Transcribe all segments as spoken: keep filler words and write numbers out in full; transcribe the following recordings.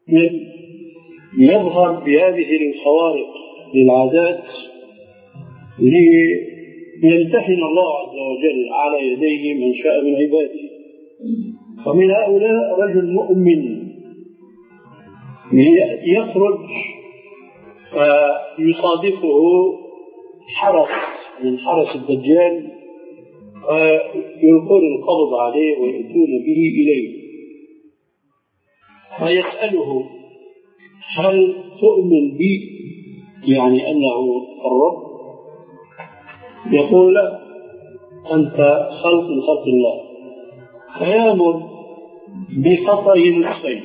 يظهر بهذه الخوارق للعادات ليمتحن الله عز وجل على يديه من شاء من عباده. ومن هؤلاء رجل مؤمن يخرج فيصادفه حرس من حرس الدجال ويلقون القبض عليه ويأتون به إليه، فيسأله: هل تؤمن بي؟ يعني أنه الرب؟ يقول: لا، أنت خلق من خلق الله. فيأمر بقطع نصفين،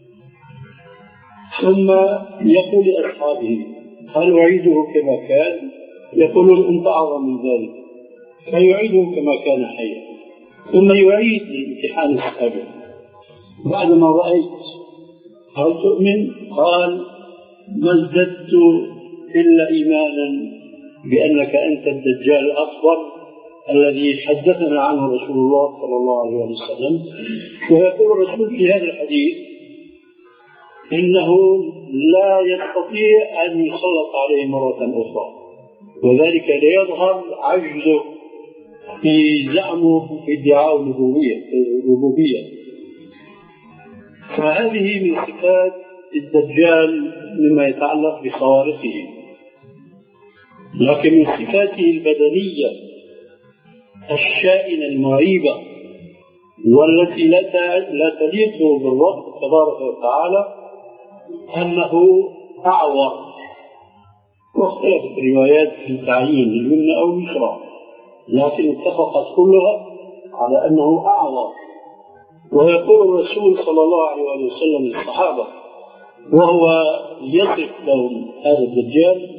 ثم يقول لأصحابه: هل أعيده كما كان؟ يقولون: أنت أعظم من ذلك. فيعيده كما كان حيا، ثم يعيد لامتحان أصحابه: بعدما رأيت هل تؤمن؟ قال: ما ازددت إلا إيمانا بأنك أنت الدجال الأكبر الذي حدثنا عنه رسول الله صلى الله عليه وسلم. ويقول الرسول في هذا الحديث إنه لا يستطيع أن يسلط عليه مرة أخرى، وذلك ليظهر عجزه في زعمه في ادعاء الربوبية. فهذه من صفات الدجال مما يتعلق بخوارقه. لكن من صفاته البدنية الشائنة المريبة والتي لا تليق بالرب تبارك وتعالى أنه أعور، واختلفت الروايات في تعيين اليمنى أو اليسرى، لكن اتفقت كلها على أنه أعور. ويقول الرسول صلى الله عليه وسلم للصحابة وهو يصف لهم هذا الدجال: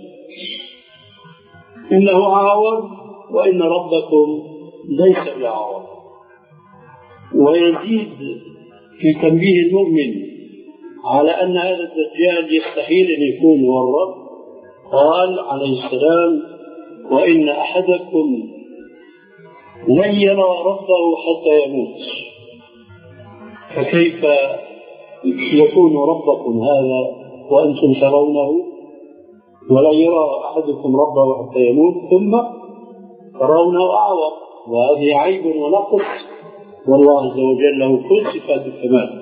إنه أعور وإن ربكم ليس بأعور. ويزيد في تنبيه المؤمن على أن هذا الدجال يستحيل أن يكون هو الرب. قال عليه السلام: وإن أحدكم لن يرى ربه حتى يموت، فكيف يكون ربكم هذا وأنتم ترونه؟ ولا يرى أحدكم ربه حتى يموت ثم ترونه أعور، وهذه عيب ونقص، والله عز وجل له كل صفات الكمال.